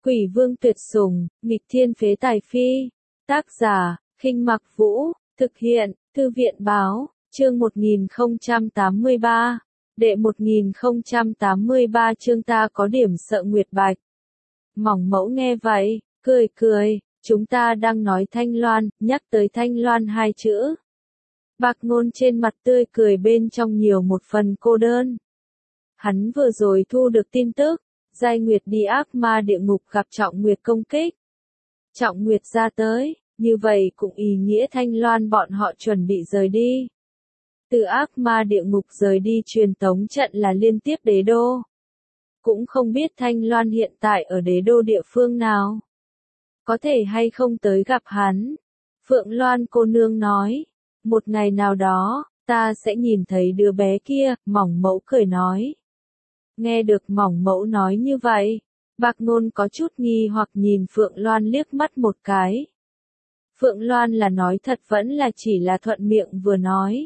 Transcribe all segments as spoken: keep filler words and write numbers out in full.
Quỷ vương tuyệt sủng, nghịch thiên phế tài phi. Tác giả, Khinh Mặc Vũ, thực hiện, Thư viện báo, chương một nghìn không trăm tám mươi ba. Đệ một nghìn không trăm tám mươi ba chương ta có điểm sợ Nguyệt Bạch. Mỏng mẫu nghe vậy, cười cười, chúng ta đang nói Thanh Loan, nhắc tới Thanh Loan hai chữ. Bạc Ngôn trên mặt tươi cười bên trong nhiều một phần cô đơn. Hắn vừa rồi thu được tin tức, Giai Nguyệt đi ác ma địa ngục gặp Trọng Nguyệt công kích. Trọng Nguyệt ra tới, như vậy cũng ý nghĩa Thanh Loan bọn họ chuẩn bị rời đi. Từ ác ma địa ngục rời đi truyền tống trận là liên tiếp đế đô. Cũng không biết Thanh Loan hiện tại ở đế đô địa phương nào. Có thể hay không tới gặp hắn. Phượng Loan cô nương nói, một ngày nào đó, ta sẽ nhìn thấy đứa bé kia, Mỏng Mẫu cười nói. Nghe được Mỏng Mẫu nói như vậy, Bạc Ngôn có chút nghi hoặc nhìn Phượng Loan liếc mắt một cái. Phượng Loan là nói thật vẫn là chỉ là thuận miệng vừa nói.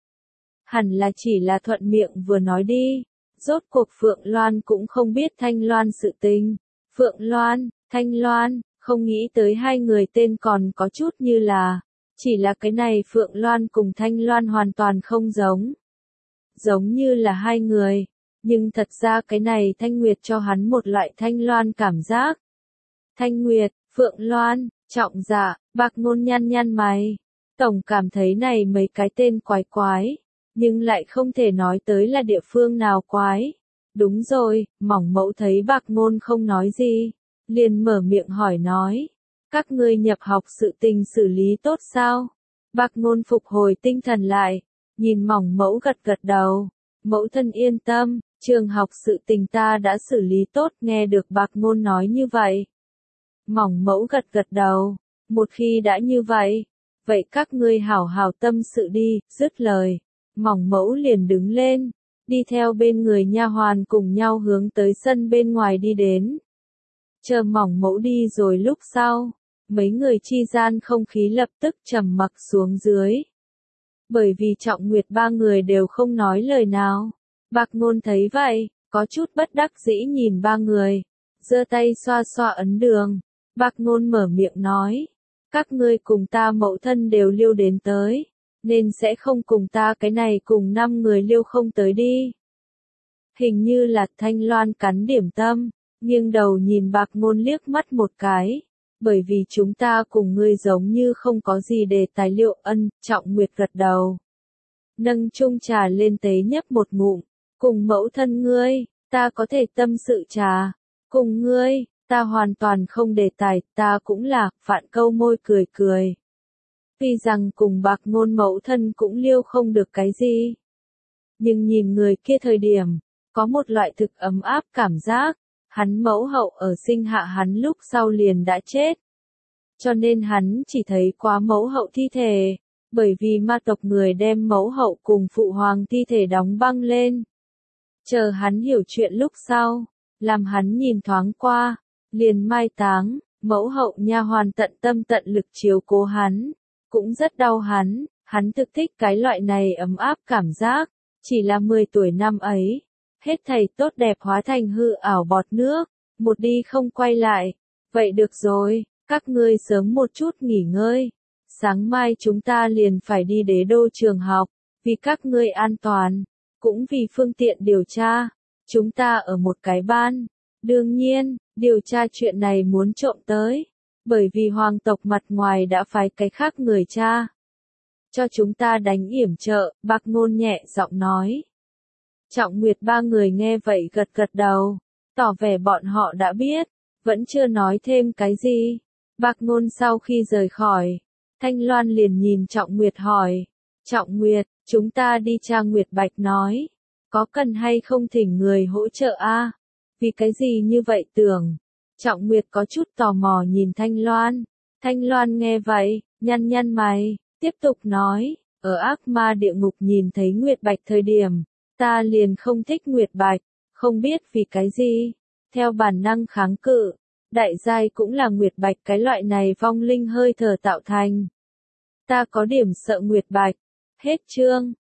Hẳn là chỉ là thuận miệng vừa nói đi. Rốt cuộc Phượng Loan cũng không biết Thanh Loan sự tình. Phượng Loan, Thanh Loan, không nghĩ tới hai người tên còn có chút như là. Chỉ là cái này Phượng Loan cùng Thanh Loan hoàn toàn không giống. Giống như là hai người. Nhưng thật ra cái này Thanh Nguyệt cho hắn một loại Thanh Loan cảm giác. Thanh Nguyệt, Phượng Loan, Trọng Dạ, Bạc Ngôn nhăn nhăn mày. Tổng cảm thấy này mấy cái tên quái quái. Nhưng lại không thể nói tới là địa phương nào quái. Đúng rồi, Mỏng Mẫu thấy Bạc Ngôn không nói gì. Liền mở miệng hỏi nói. Các ngươi nhập học sự tình xử lý tốt sao? Bạc Ngôn phục hồi tinh thần lại. Nhìn Mỏng Mẫu gật gật đầu. Mẫu thân yên tâm, trường học sự tình ta đã xử lý tốt. Nghe được Bạc Ngôn nói như vậy. Mỏng Mẫu gật gật đầu. Một khi đã như vậy. Vậy các ngươi hảo hảo tâm sự đi. Dứt lời. Mỏng Mẫu liền đứng lên. Đi theo bên người nha hoàn cùng nhau hướng tới sân bên ngoài đi đến. Chờ Mỏng Mẫu đi rồi lúc sau. Mấy người chi gian không khí lập tức trầm mặc xuống dưới. Bởi vì Trọng Nguyệt ba người đều không nói lời nào. Bạc Ngôn thấy vậy, có chút bất đắc dĩ nhìn ba người. Giơ tay xoa xoa ấn đường. Bạc Ngôn mở miệng nói. Các ngươi cùng ta mẫu thân đều liêu đến tới. Nên sẽ không cùng ta cái này cùng năm người liêu không tới đi. Hình như là Thanh Loan cắn điểm tâm. Nghiêng đầu nhìn Bạc Ngôn liếc mắt một cái. Bởi vì chúng ta cùng ngươi giống như không có gì để tài liệu. Ân, Trọng Nguyệt gật đầu. Nâng chung trà lên tế nhấp một ngụm. Cùng mẫu thân ngươi, ta có thể tâm sự trà. Cùng ngươi, ta hoàn toàn không đề tài, ta cũng là, Phạn câu môi cười cười. Vì rằng cùng Bạc Ngôn mẫu thân cũng liêu không được cái gì. Nhưng nhìn người kia thời điểm, có một loại thực ấm áp cảm giác. Hắn mẫu hậu ở sinh hạ hắn lúc sau liền đã chết. Cho nên hắn chỉ thấy quá mẫu hậu thi thể. Bởi vì ma tộc người đem mẫu hậu cùng phụ hoàng thi thể đóng băng lên. Chờ hắn hiểu chuyện lúc sau. Làm hắn nhìn thoáng qua. Liền mai táng. Mẫu hậu nha hoàn tận tâm tận lực chiếu cố hắn. Cũng rất đau hắn. Hắn thực thích cái loại này ấm áp cảm giác. Chỉ là mười tuổi năm ấy. Hết thảy tốt đẹp hóa thành hư ảo bọt nước, một đi không quay lại. Vậy được rồi, các ngươi sớm một chút nghỉ ngơi. Sáng mai chúng ta liền phải đi đế đô trường học, vì các ngươi an toàn, cũng vì phương tiện điều tra. Chúng ta ở một cái ban. Đương nhiên, điều tra chuyện này muốn trộm tới. Bởi vì hoàng tộc mặt ngoài đã phái cái khác người tra. Cho chúng ta đánh yểm trợ, Bạc Ngôn nhẹ giọng nói. Trọng Nguyệt ba người nghe vậy gật gật đầu, tỏ vẻ bọn họ đã biết, vẫn chưa nói thêm cái gì. Bạc Ngôn sau khi rời khỏi, Thanh Loan liền nhìn Trọng Nguyệt hỏi, Trọng Nguyệt, chúng ta đi tra Nguyệt Bạch nói, có cần hay không thỉnh người hỗ trợ a? Vì cái gì như vậy tưởng? Trọng Nguyệt có chút tò mò nhìn Thanh Loan, Thanh Loan nghe vậy, nhăn nhăn mày, tiếp tục nói, ở ác ma địa ngục nhìn thấy Nguyệt Bạch thời điểm. Ta liền không thích Nguyệt Bạch, không biết vì cái gì, theo bản năng kháng cự, đại giai cũng là Nguyệt Bạch cái loại này vong linh hơi thở tạo thành. Ta có điểm sợ Nguyệt Bạch, hết chương.